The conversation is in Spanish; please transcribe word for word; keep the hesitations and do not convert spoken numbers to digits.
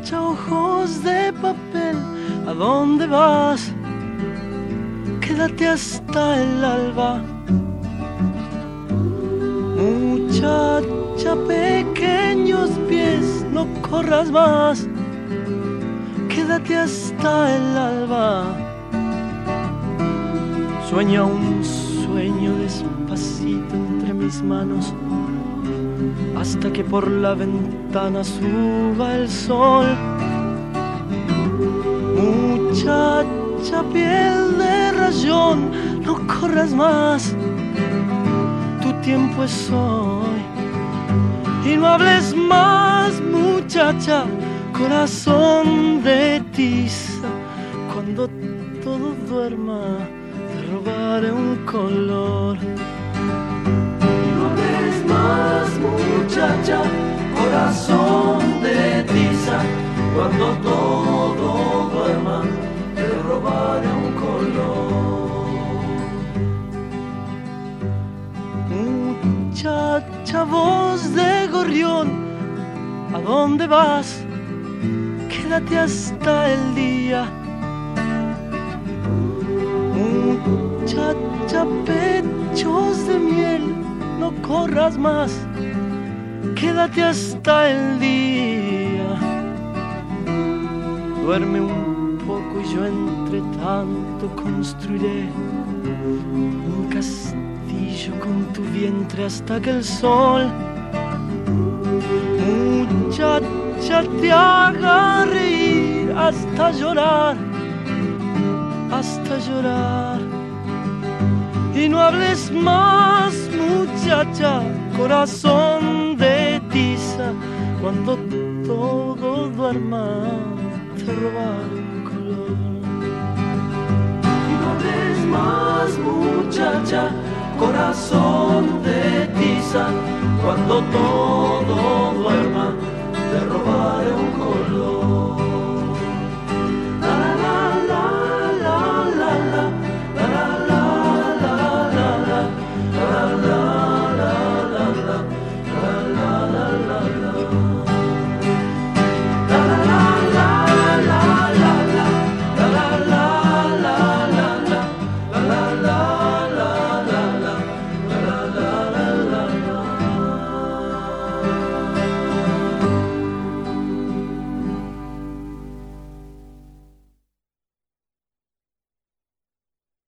muchacha, ojos de papel, ¿a dónde vas? Quédate hasta el alba. Muchacha, pequeños pies, no corras más. Quédate hasta el alba. Sueña un sueño despacito entre mis manos, hasta que por la ventana suba el sol. Muchacha, piel de rayón, no corras más, tu tiempo es hoy. Y no hables más, muchacha, corazón de tiza, cuando todo duerma te robaré un color. No hables más, muchacha, corazón de tiza, cuando todo duerma te robaré un color. Muchacha, voz de gorrión, ¿a dónde vas? Quédate hasta el día. Muchacha, pechos de miel, no corras más, quédate hasta el día. Duerme un poco y yo entre tanto construiré un castillo con tu vientre hasta que el sol, muchacha, te haga reír hasta llorar, hasta llorar. Y no hables más, muchacha, corazón de tiza, cuando todo duerma te robaré un color. Y no hables más, muchacha, corazón de tiza, cuando todo duerma